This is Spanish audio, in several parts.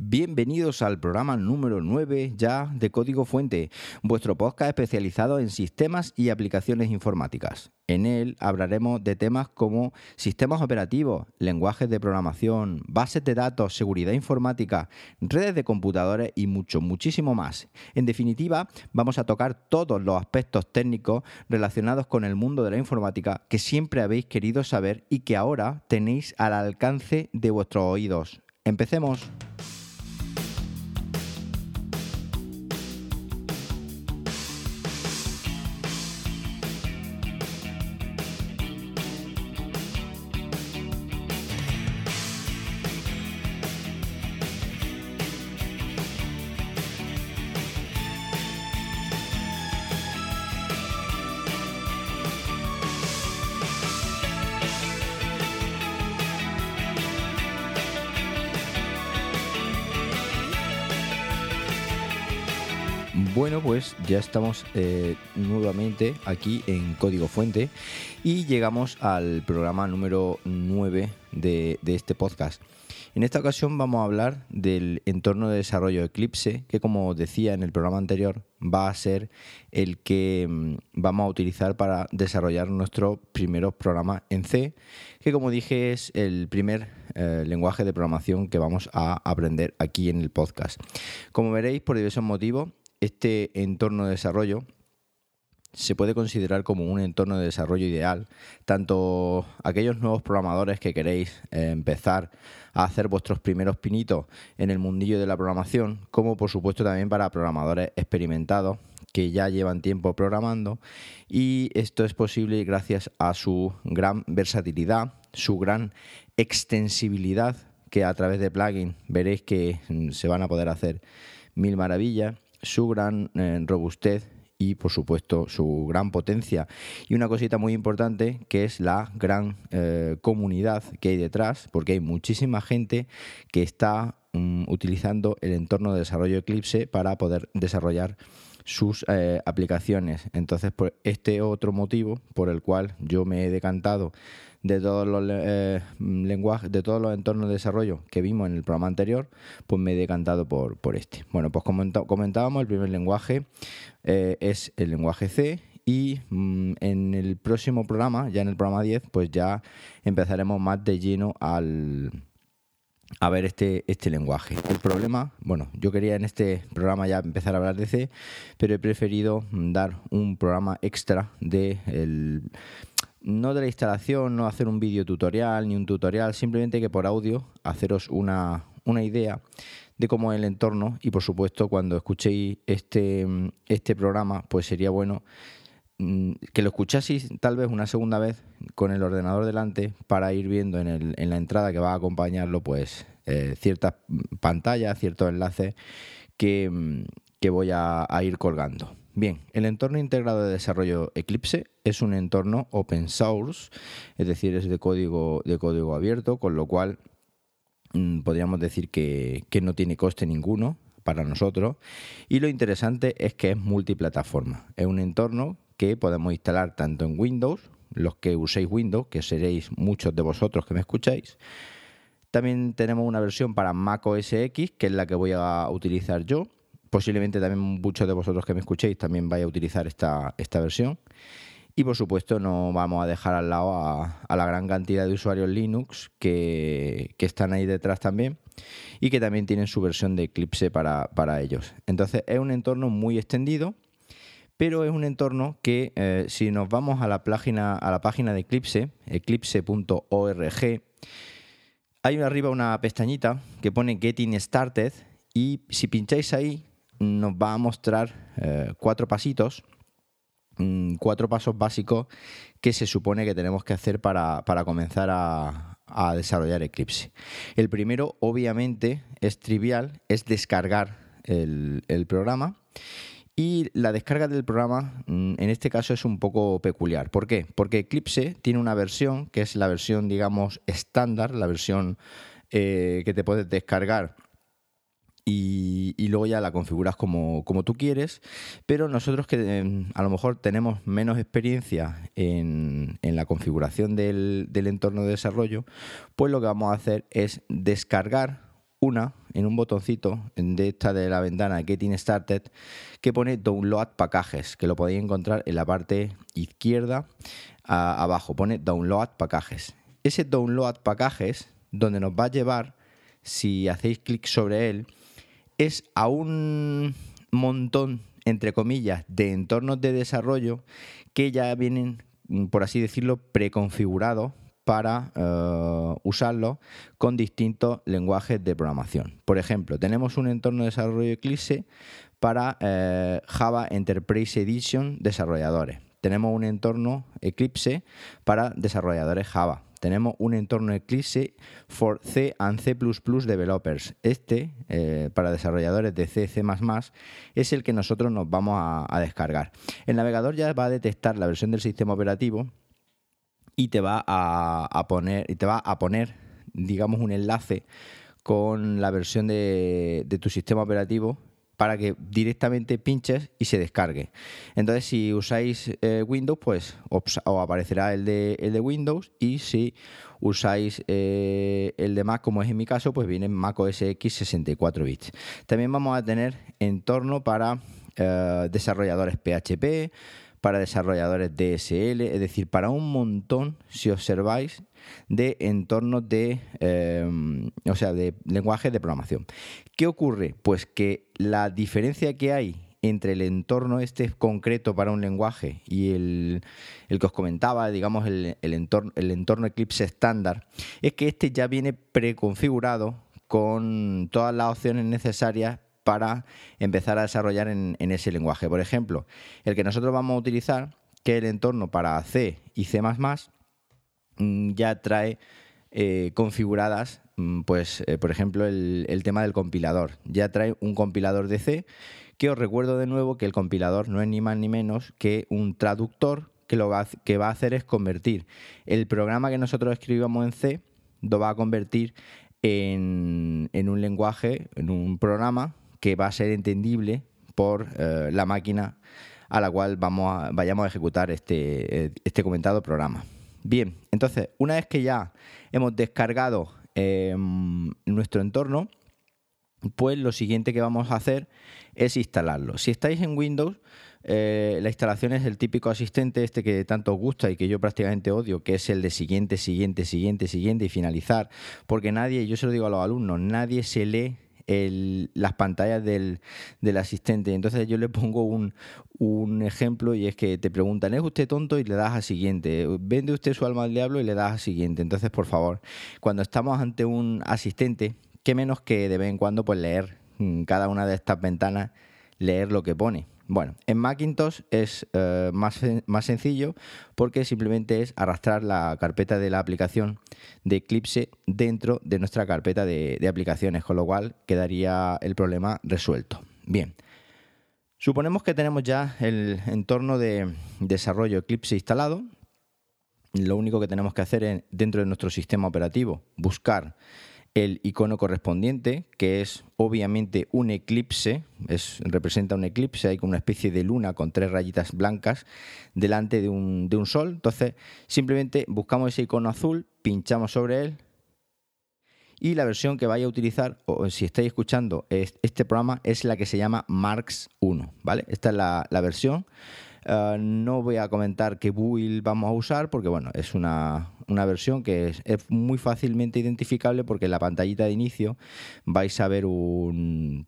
Bienvenidos al programa número 9 ya de Código Fuente, vuestro podcast especializado en sistemas y aplicaciones informáticas. En él hablaremos de temas como sistemas operativos, lenguajes de programación, bases de datos, seguridad informática, redes de computadores y muchísimo más. En definitiva, vamos a tocar todos los aspectos técnicos relacionados con el mundo de la informática que siempre habéis querido saber y que ahora tenéis al alcance de vuestros oídos. ¡Empecemos! Bueno, pues ya estamos nuevamente aquí en Código Fuente y llegamos al programa número 9 de este podcast. En esta ocasión vamos a hablar del entorno de desarrollo Eclipse, que como decía en el programa anterior, va a ser el que vamos a utilizar para desarrollar nuestros primeros programas en C, que como dije es el primer lenguaje de programación que vamos a aprender aquí en el podcast. Como veréis, por diversos motivos, este entorno de desarrollo se puede considerar como un entorno de desarrollo ideal, tanto aquellos nuevos programadores que queréis empezar a hacer vuestros primeros pinitos en el mundillo de la programación, como por supuesto también para programadores experimentados que ya llevan tiempo programando, y esto es posible gracias a su gran versatilidad, su gran extensibilidad, que a través de plugins veréis que se van a poder hacer mil maravillas, su gran robustez y por supuesto su gran potencia, y una cosita muy importante que es la gran comunidad que hay detrás, porque hay muchísima gente que está utilizando el entorno de desarrollo Eclipse para poder desarrollar sus aplicaciones. Entonces, pues este otro motivo por el cual yo me he decantado de todos los lenguajes, de todos los entornos de desarrollo que vimos en el programa anterior, pues me he decantado por este. Bueno, pues comentábamos, el primer lenguaje es el lenguaje C, y en el próximo programa, ya en el programa 10, pues ya empezaremos más de lleno a ver este lenguaje. El problema, bueno, yo quería en este programa ya empezar a hablar de C, pero he preferido dar un programa extra no de la instalación, no hacer un vídeo tutorial ni un tutorial, simplemente que por audio haceros una idea de cómo es el entorno, y por supuesto cuando escuchéis este programa pues sería bueno que lo escuchaseis tal vez una segunda vez con el ordenador delante para ir viendo en la entrada que va a acompañarlo pues ciertas pantallas, ciertos enlaces que voy a ir colgando. Bien, el entorno integrado de desarrollo Eclipse es un entorno open source, es decir, es de código abierto, con lo cual podríamos decir que no tiene coste ninguno para nosotros, y lo interesante es que es multiplataforma. Es un entorno que podemos instalar tanto en Windows, los que uséis Windows, que seréis muchos de vosotros que me escucháis. También tenemos una versión para Mac OS X, que es la que voy a utilizar yo. Posiblemente también muchos de vosotros que me escuchéis también vais a utilizar esta versión. Y por supuesto no vamos a dejar al lado a la gran cantidad de usuarios Linux que están ahí detrás también, y que también tienen su versión de Eclipse para ellos. Entonces es un entorno muy extendido, pero es un entorno que si nos vamos a la página de Eclipse, eclipse.org, hay arriba una pestañita que pone Getting Started, y si pincháis ahí nos va a mostrar 4 pasitos, 4 pasos básicos que se supone que tenemos que hacer para comenzar a desarrollar Eclipse. El primero, obviamente, es trivial, es descargar el programa. Y la descarga del programa, en este caso, es un poco peculiar. ¿Por qué? Porque Eclipse tiene una versión que es la versión, digamos, estándar, la versión que te puedes descargar y luego ya la configuras como tú quieres, pero nosotros que a lo mejor tenemos menos experiencia en la configuración del entorno de desarrollo, pues lo que vamos a hacer es descargar en un botoncito de esta de la ventana Getting Started que pone Download Packages, que lo podéis encontrar en la parte izquierda abajo, pone Download Packages. Ese Download Packages, donde nos va a llevar, si hacéis clic sobre él, es a un montón, entre comillas, de entornos de desarrollo que ya vienen, por así decirlo, preconfigurados para usarlo con distintos lenguajes de programación. Por ejemplo, tenemos un entorno de desarrollo Eclipse para Java Enterprise Edition desarrolladores. Tenemos un entorno Eclipse para desarrolladores Java. Tenemos un entorno Eclipse for C and C++ developers. Para desarrolladores de C, C++, es el que nosotros nos vamos a descargar. El navegador ya va a detectar la versión del sistema operativo y te va a poner, digamos, un enlace con la versión de tu sistema operativo para que directamente pinches y se descargue. Entonces, si usáis Windows, pues os aparecerá el de Windows, y si usáis el de Mac, como es en mi caso, pues viene Mac OS X 64 bits. También vamos a tener entorno para desarrolladores PHP, para desarrolladores DSL, es decir, para un montón, si observáis, de entornos de lenguajes de programación. ¿Qué ocurre? Pues que la diferencia que hay entre el entorno concreto para un lenguaje y el que os comentaba, digamos, el entorno Eclipse estándar, es que ya viene preconfigurado con todas las opciones necesarias para empezar a desarrollar en ese lenguaje. Por ejemplo, el que nosotros vamos a utilizar, que es el entorno para C y C++, ya trae configuradas, por ejemplo, el tema del compilador. Ya trae un compilador de C, que os recuerdo de nuevo que el compilador no es ni más ni menos que un traductor que va a hacer es convertir el programa que nosotros escribamos en C, lo va a convertir en un lenguaje, en un programa que va a ser entendible por la máquina a la cual vayamos a ejecutar este comentado programa. Bien, entonces, una vez que ya hemos descargado nuestro entorno, pues lo siguiente que vamos a hacer es instalarlo. Si estáis en Windows, la instalación es el típico asistente que tanto os gusta y que yo prácticamente odio, que es el de siguiente y finalizar, porque yo se lo digo a los alumnos, nadie se lee las pantallas del asistente. Entonces yo le pongo un ejemplo, y es que te preguntan, ¿es usted tonto? Y le das a siguiente. ¿Vende usted su alma al diablo? Y le das a siguiente. Entonces, por favor, cuando estamos ante un asistente, qué menos que de vez en cuando pues leer cada una de estas ventanas, leer lo que pone. Bueno, en Macintosh es más sencillo, porque simplemente es arrastrar la carpeta de la aplicación de Eclipse dentro de nuestra carpeta de aplicaciones, con lo cual quedaría el problema resuelto. Bien, suponemos que tenemos ya el entorno de desarrollo Eclipse instalado. Lo único que tenemos que hacer es, dentro de nuestro sistema operativo, buscar el icono correspondiente, que es obviamente un eclipse, representa un eclipse, hay como una especie de luna con 3 rayitas blancas delante de un sol. Entonces simplemente buscamos ese icono azul, pinchamos sobre él, y la versión que vaya a utilizar, o si estáis escuchando este programa, es la que se llama Marks 1, ¿vale? Esta es la versión. No voy a comentar qué build vamos a usar, porque bueno, es una versión que es muy fácilmente identificable, porque en la pantallita de inicio vais a ver un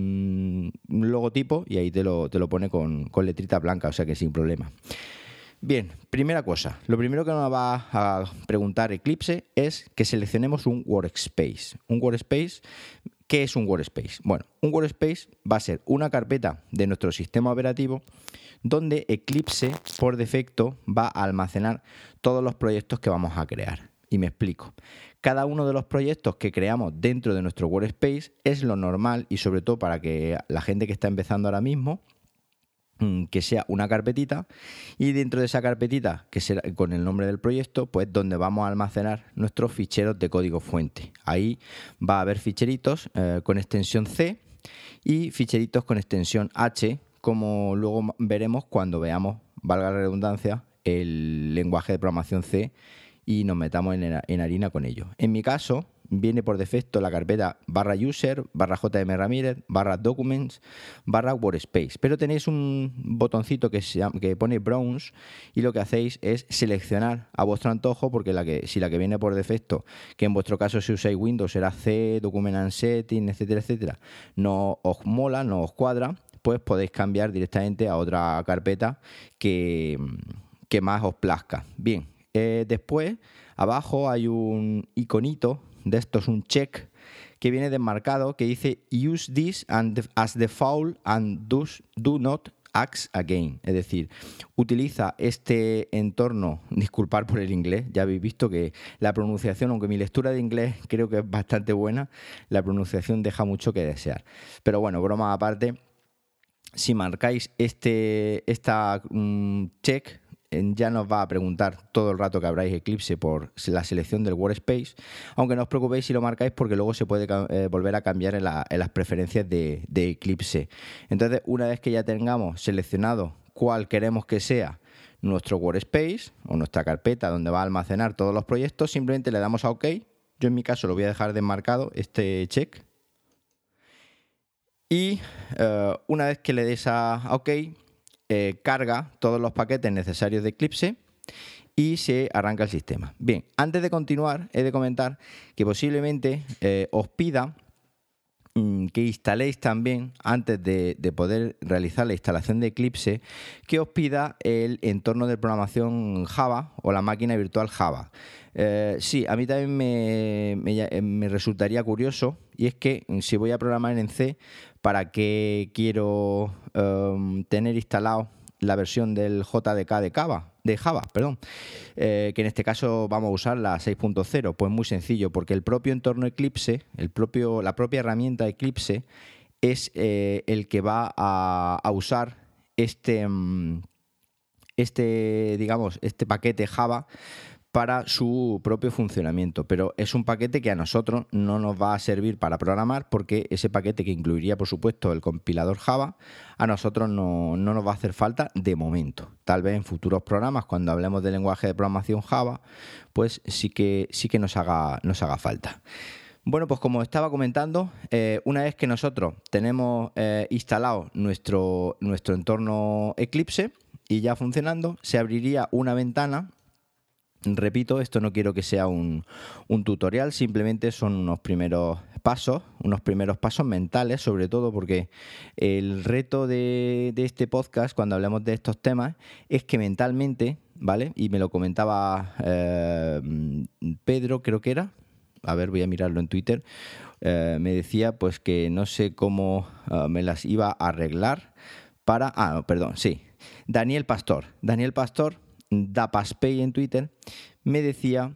logotipo, y ahí te lo pone con letrita blanca, o sea que sin problema. Bien, primera cosa, lo primero que nos va a preguntar Eclipse es que seleccionemos un workspace. Un workspace, ¿qué es un workspace? Bueno, un workspace va a ser una carpeta de nuestro sistema operativo donde Eclipse por defecto va a almacenar todos los proyectos que vamos a crear. Y me explico. Cada uno de los proyectos que creamos dentro de nuestro workspace es lo normal, y sobre todo para que la gente que está empezando ahora mismo, que sea una carpetita, y dentro de esa carpetita, que será con el nombre del proyecto, pues donde vamos a almacenar nuestros ficheros de código fuente. Ahí va a haber ficheritos con extensión C y ficheritos con extensión H, como luego veremos cuando veamos, valga la redundancia, el lenguaje de programación C y nos metamos en harina con ello. En mi caso, viene por defecto la carpeta /user, /jm Ramírez, /documents, /workspace. Pero tenéis un botoncito que pone browse y lo que hacéis es seleccionar a vuestro antojo, porque si la que viene por defecto, que en vuestro caso si usáis Windows será C, Document and Settings, etcétera, etcétera, no os mola, no os cuadra, pues podéis cambiar directamente a otra carpeta que más os plazca. Bien, después abajo hay un iconito de estos, un check que viene desmarcado que dice use this as default and do not ask again. Es decir, utiliza este entorno, disculpad por el inglés, ya habéis visto que la pronunciación, aunque mi lectura de inglés creo que es bastante buena, la pronunciación deja mucho que desear. Pero bueno, broma aparte, si marcáis esta check, ya nos va a preguntar todo el rato que abráis Eclipse por la selección del Workspace, aunque no os preocupéis si lo marcáis, porque luego se puede volver a cambiar en las preferencias de Eclipse. Entonces, una vez que ya tengamos seleccionado cuál queremos que sea nuestro Workspace o nuestra carpeta donde va a almacenar todos los proyectos, simplemente le damos a OK. Yo en mi caso lo voy a dejar desmarcado, este check. Y una vez que le des a OK, carga todos los paquetes necesarios de Eclipse y se arranca el sistema. Bien, antes de continuar, he de comentar que posiblemente os pida que instaléis también, antes de poder realizar la instalación de Eclipse, que os pida el entorno de programación Java o la máquina virtual Java. Sí, a mí también me resultaría curioso, y es que si voy a programar en C, ¿para qué quiero tener instalado la versión del JDK de Java, que en este caso vamos a usar la 6.0? Pues muy sencillo, porque el propio entorno Eclipse, la propia herramienta Eclipse es el que va a usar este paquete Java para su propio funcionamiento, pero es un paquete que a nosotros no nos va a servir para programar, porque ese paquete, que incluiría por supuesto el compilador Java, a nosotros no nos va a hacer falta de momento. Tal vez en futuros programas, cuando hablemos del lenguaje de programación Java, pues sí que nos haga falta. Bueno, pues como estaba comentando, una vez que nosotros tenemos instalado nuestro entorno Eclipse y ya funcionando, se abriría una ventana. Repito, esto no quiero que sea un tutorial, simplemente son unos primeros pasos mentales, sobre todo porque el reto de este podcast, cuando hablemos de estos temas, es que mentalmente, ¿vale? Y me lo comentaba Pedro, creo que era, a ver, voy a mirarlo en Twitter, me decía pues que no sé cómo me las iba a arreglar para... Daniel Pastor, Dapaspay en Twitter, me decía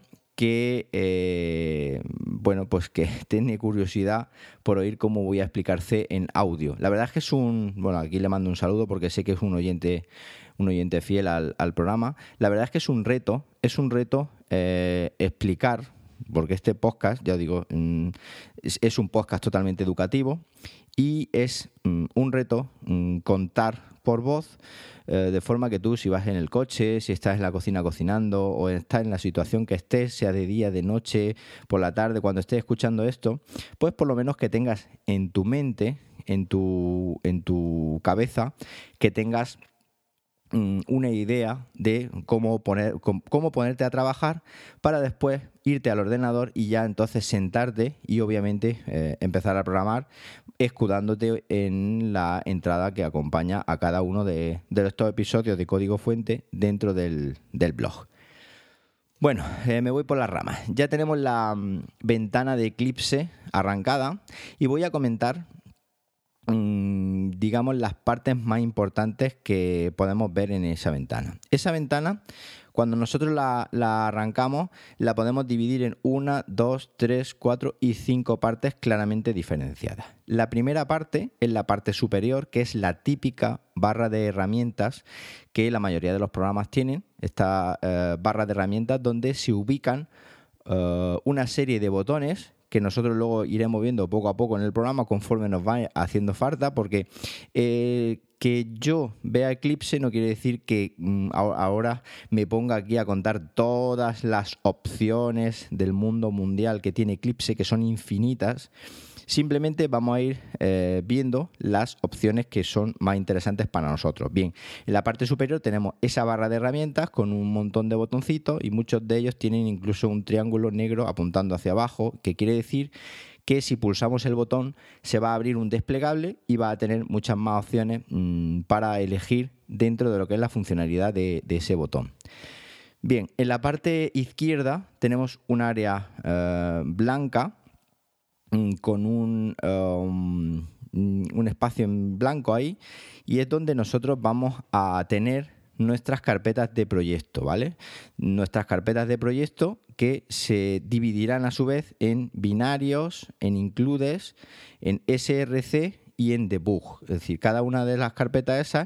que pues que tiene curiosidad por oír cómo voy a explicar C en audio. La verdad es que es aquí le mando un saludo porque sé que es un oyente fiel al programa. La verdad es que es un reto explicar, porque este podcast, ya digo, es un podcast totalmente educativo, y es un reto contar por voz, de forma que tú, si vas en el coche, si estás en la cocina cocinando, o estás en la situación que estés, sea de día, de noche, por la tarde, cuando estés escuchando esto, pues por lo menos que tengas en tu mente, en tu cabeza, que tengas una idea de cómo ponerte a trabajar, para después irte al ordenador y ya entonces sentarte y obviamente empezar a programar, escudándote en la entrada que acompaña a cada uno de estos episodios de Código Fuente dentro del blog. Bueno, me voy por las ramas. Ya tenemos la ventana de Eclipse arrancada y voy a comentar digamos las partes más importantes que podemos ver en esa ventana. Esa ventana, cuando nosotros la arrancamos, la podemos dividir en 1, 2, 3, 4 y 5 partes claramente diferenciadas. La primera parte es la parte superior, que es la típica barra de herramientas que la mayoría de los programas tienen. Esta barra de herramientas donde se ubican una serie de botones que nosotros luego iremos viendo poco a poco en el programa conforme nos va haciendo falta, porque que yo vea Eclipse no quiere decir que ahora me ponga aquí a contar todas las opciones del mundo mundial que tiene Eclipse, que son infinitas. Simplemente vamos a ir viendo las opciones que son más interesantes para nosotros. Bien, en la parte superior tenemos esa barra de herramientas con un montón de botoncitos y muchos de ellos tienen incluso un triángulo negro apuntando hacia abajo, que quiere decir que si pulsamos el botón se va a abrir un desplegable y va a tener muchas más opciones para elegir dentro de lo que es la funcionalidad de ese botón. Bien, en la parte izquierda tenemos un área blanca con un espacio en blanco ahí, y es donde nosotros vamos a tener nuestras carpetas de proyecto, ¿vale? Nuestras carpetas de proyecto que se dividirán a su vez en binarios, en includes, en src y en debug. Es decir, cada una de las carpetas esas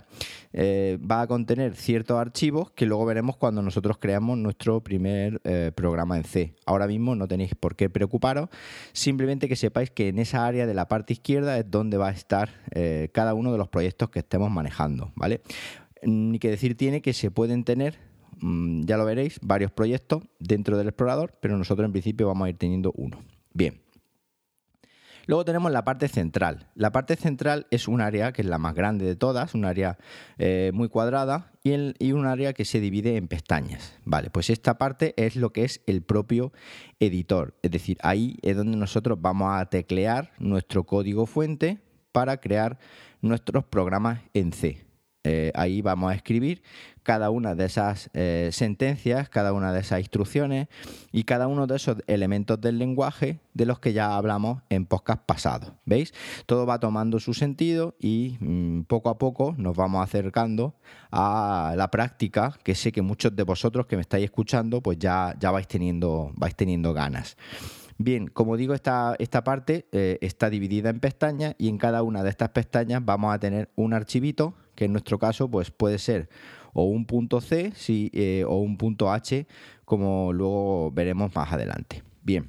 va a contener ciertos archivos que luego veremos cuando nosotros creamos nuestro primer programa en C. Ahora mismo no tenéis por qué preocuparos, simplemente que sepáis que en esa área de la parte izquierda es donde va a estar cada uno de los proyectos que estemos manejando, ¿vale? Ni que decir tiene que se pueden tener, ya lo veréis, varios proyectos dentro del explorador, pero nosotros en principio vamos a ir teniendo uno. Bien. Luego tenemos la parte central. La parte central es un área que es la más grande de todas, un área muy cuadrada y un área que se divide en pestañas. Vale, pues esta parte es lo que es el propio editor. Es decir, ahí es donde nosotros vamos a teclear nuestro código fuente para crear nuestros programas en C. Ahí vamos a escribir cada una de esas sentencias, cada una de esas instrucciones y cada uno de esos elementos del lenguaje de los que ya hablamos en podcast pasados. ¿Veis? Todo va tomando su sentido y poco a poco nos vamos acercando a la práctica, que sé que muchos de vosotros que me estáis escuchando pues ya vais teniendo ganas. Bien, como digo, esta parte está dividida en pestañas y en cada una de estas pestañas vamos a tener un archivito que en nuestro caso pues puede ser o un .c o un .h, como luego veremos más adelante. Bien,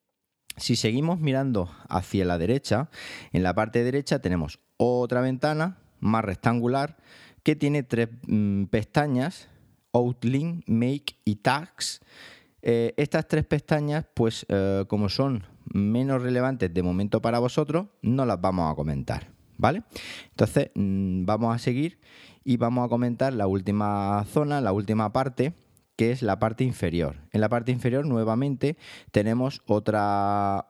si seguimos mirando hacia la derecha, en la parte derecha tenemos otra ventana más rectangular que tiene tres pestañas, Outline, Make y Tags. Estas tres pestañas, pues como son menos relevantes de momento para vosotros, no las vamos a comentar, ¿vale? Entonces vamos a seguir y vamos a comentar la última zona, la última parte, que es la parte inferior. En la parte inferior nuevamente tenemos otra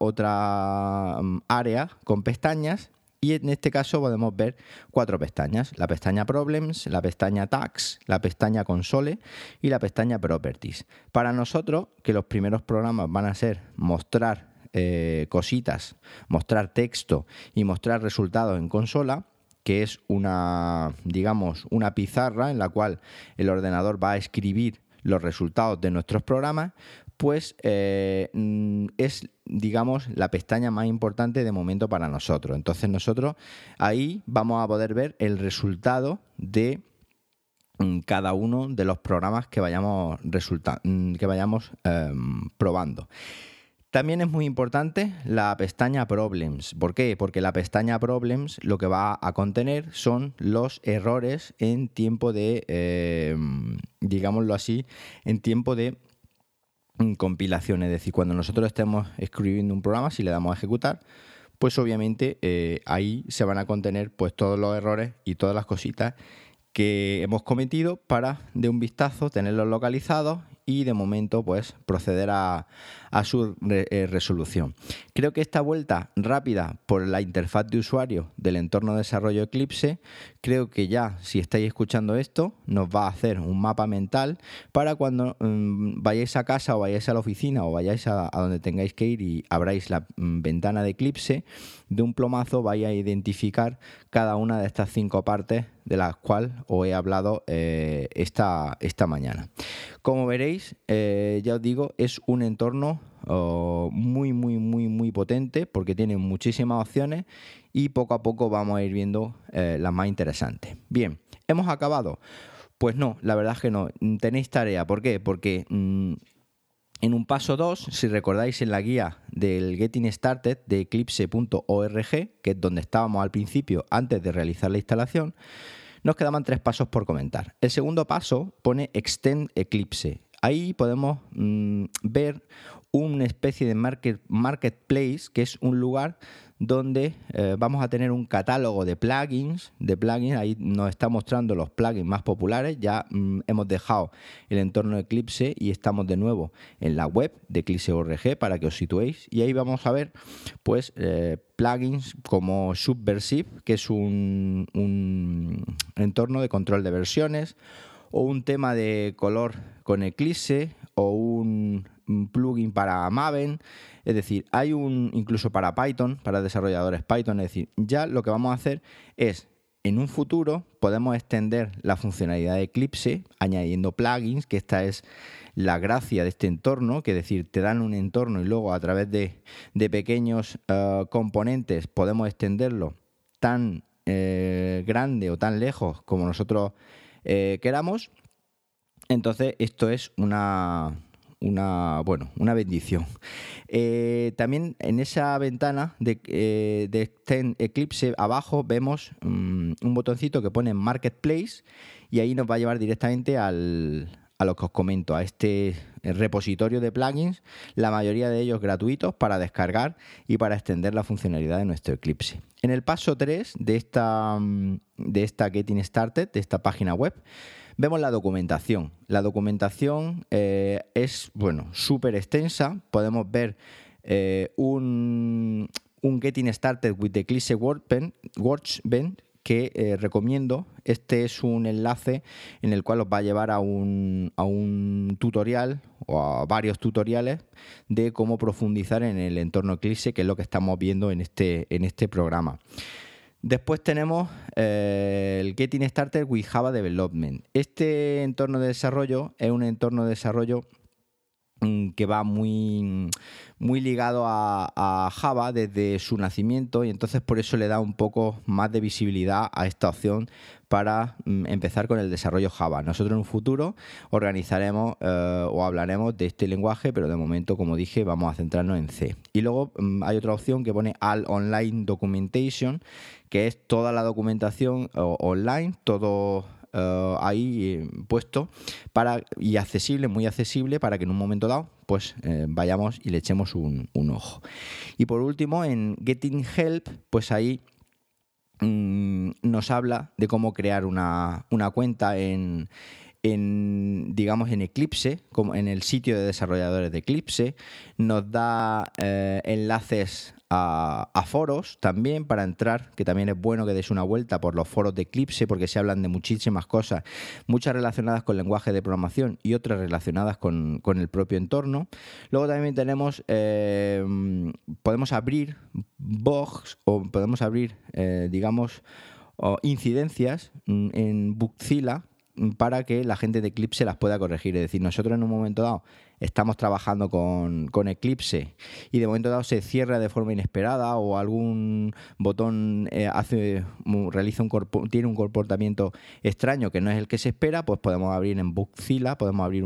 área con pestañas. Y en este caso podemos ver 4 pestañas: la pestaña Problems, la pestaña Tags, la pestaña Console y la pestaña Properties. Para nosotros, que los primeros programas van a ser mostrar cositas, mostrar texto y mostrar resultados en consola, que es una pizarra en la cual el ordenador va a escribir los resultados de nuestros programas, pues es, digamos, la pestaña más importante de momento para nosotros. Entonces nosotros ahí vamos a poder ver el resultado de cada uno de los programas que vayamos probando. También es muy importante la pestaña Problems. ¿Por qué? Porque la pestaña Problems lo que va a contener son los errores en tiempo de, digámoslo así, en tiempo de compilación. Es decir, cuando nosotros estemos escribiendo un programa, si le damos a ejecutar, pues obviamente ahí se van a contener pues todos los errores y todas las cositas que hemos cometido para de un vistazo tenerlos localizados y de momento pues proceder a su resolución. Creo que esta vuelta rápida por la interfaz de usuario del entorno de desarrollo Eclipse, creo que ya, si estáis escuchando esto, nos va a hacer un mapa mental para cuando vayáis a casa o vayáis a la oficina o vayáis a donde tengáis que ir y abráis la ventana de Eclipse, de un plomazo vais a identificar cada una de estas 5 partes de las cuales os he hablado esta mañana. Como veréis, ya os digo, es un entorno muy potente porque tiene muchísimas opciones y poco a poco vamos a ir viendo las más interesantes. Bien, ¿hemos acabado? Pues no, la verdad es que no. Tenéis tarea. ¿Por qué? Porque En un paso 2, si recordáis en la guía del Getting Started de eclipse.org, que es donde estábamos al principio antes de realizar la instalación, nos quedaban 3 pasos por comentar. El segundo paso pone Extend Eclipse. Ahí podemos ver una especie de marketplace, que es un lugar donde vamos a tener un catálogo de plugins. Ahí nos está mostrando los plugins más populares. Ya hemos dejado el entorno Eclipse y estamos de nuevo en la web de Eclipse.org para que os situéis. Y ahí vamos a ver pues plugins como Subversive, que es un entorno de control de versiones, o un tema de color con Eclipse, o un plugin para Maven. Es decir, hay incluso para Python, para desarrolladores Python. Es decir, ya lo que vamos a hacer es, en un futuro, podemos extender la funcionalidad de Eclipse añadiendo plugins, que esta es la gracia de este entorno, que es decir, te dan un entorno y luego a través de pequeños componentes podemos extenderlo tan grande o tan lejos como nosotros queramos. Entonces esto es una bendición. También en esa ventana de Extend Eclipse abajo vemos un botoncito que pone Marketplace, y ahí nos va a llevar directamente a lo que os comento, a este repositorio de plugins, la mayoría de ellos gratuitos para descargar y para extender la funcionalidad de nuestro Eclipse. En el paso 3 de esta Getting Started, de esta página web, vemos la documentación. La documentación es súper extensa. Podemos ver un Getting Started with Eclipse Workbench que recomiendo. Este es un enlace en el cual os va a llevar a un tutorial o a varios tutoriales de cómo profundizar en el entorno Eclipse, que es lo que estamos viendo en este programa. Después tenemos el Getting Started with Java Development. Este entorno de desarrollo es un entorno de desarrollo que va muy ligado a Java desde su nacimiento, y entonces por eso le da un poco más de visibilidad a esta opción para empezar con el desarrollo Java. Nosotros en un futuro organizaremos o hablaremos de este lenguaje, pero de momento, como dije, vamos a centrarnos en C. Y luego hay otra opción que pone All Online Documentation, que es toda la documentación online, todo ahí puesto y accesible, muy accesible, para que en un momento dado pues vayamos y le echemos un ojo. Y por último, en Getting Help, pues ahí nos habla de cómo crear una cuenta en Eclipse, como en el sitio de desarrolladores de Eclipse. Nos da enlaces a foros también para entrar, que también es bueno que des una vuelta por los foros de Eclipse, porque se hablan de muchísimas cosas, muchas relacionadas con lenguaje de programación y otras relacionadas con el propio entorno. Luego también tenemos, podemos abrir bugs, o podemos abrir, incidencias en Bugzilla, para que la gente de Eclipse las pueda corregir. Es decir, nosotros en un momento dado estamos trabajando con Eclipse y de momento dado se cierra de forma inesperada, o algún botón tiene un comportamiento extraño que no es el que se espera, pues podemos abrir en Bugzilla, podemos abrir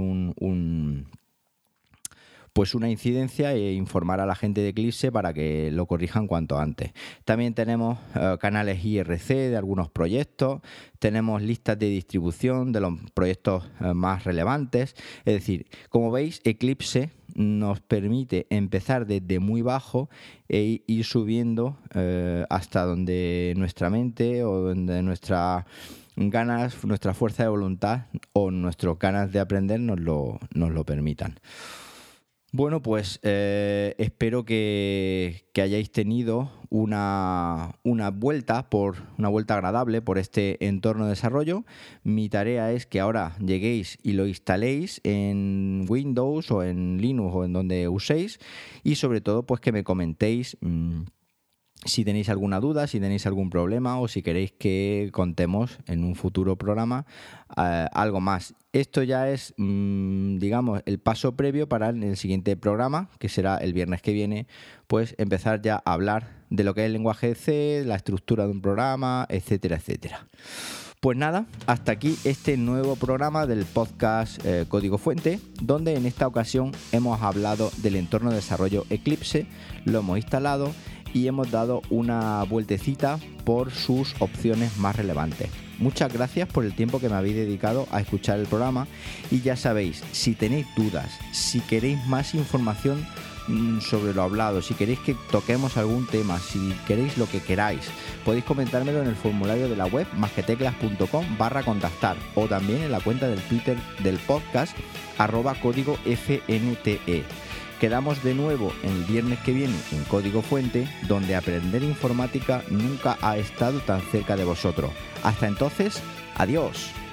una incidencia e informar a la gente de Eclipse para que lo corrijan cuanto antes. También tenemos canales IRC de algunos proyectos, tenemos listas de distribución de los proyectos más relevantes. Es decir, como veis, Eclipse nos permite empezar desde muy bajo e ir subiendo hasta donde nuestra mente o donde nuestras ganas, nuestra fuerza de voluntad o nuestras ganas de aprender nos lo permitan. Bueno, pues espero que hayáis tenido una vuelta agradable por este entorno de desarrollo. Mi tarea es que ahora lleguéis y lo instaléis en Windows o en Linux o en donde uséis, y sobre todo pues que me comentéis si tenéis alguna duda, si tenéis algún problema o si queréis que contemos en un futuro programa algo más. Esto ya es, digamos, el paso previo para en el siguiente programa, que será el viernes que viene, pues empezar ya a hablar de lo que es el lenguaje C, la estructura de un programa, etcétera, etcétera. Pues nada, hasta aquí este nuevo programa del podcast Código Fuente, donde en esta ocasión hemos hablado del entorno de desarrollo Eclipse, lo hemos instalado y hemos dado una vueltecita por sus opciones más relevantes. Muchas gracias por el tiempo que me habéis dedicado a escuchar el programa y ya sabéis, si tenéis dudas, si queréis más información sobre lo hablado, si queréis que toquemos algún tema, si queréis lo que queráis, podéis comentármelo en el formulario de la web masqueteclas.com/contactar o también en la cuenta del Twitter del podcast @códigofnte. Quedamos de nuevo el viernes que viene en Código Fuente, donde aprender informática nunca ha estado tan cerca de vosotros. Hasta entonces, adiós.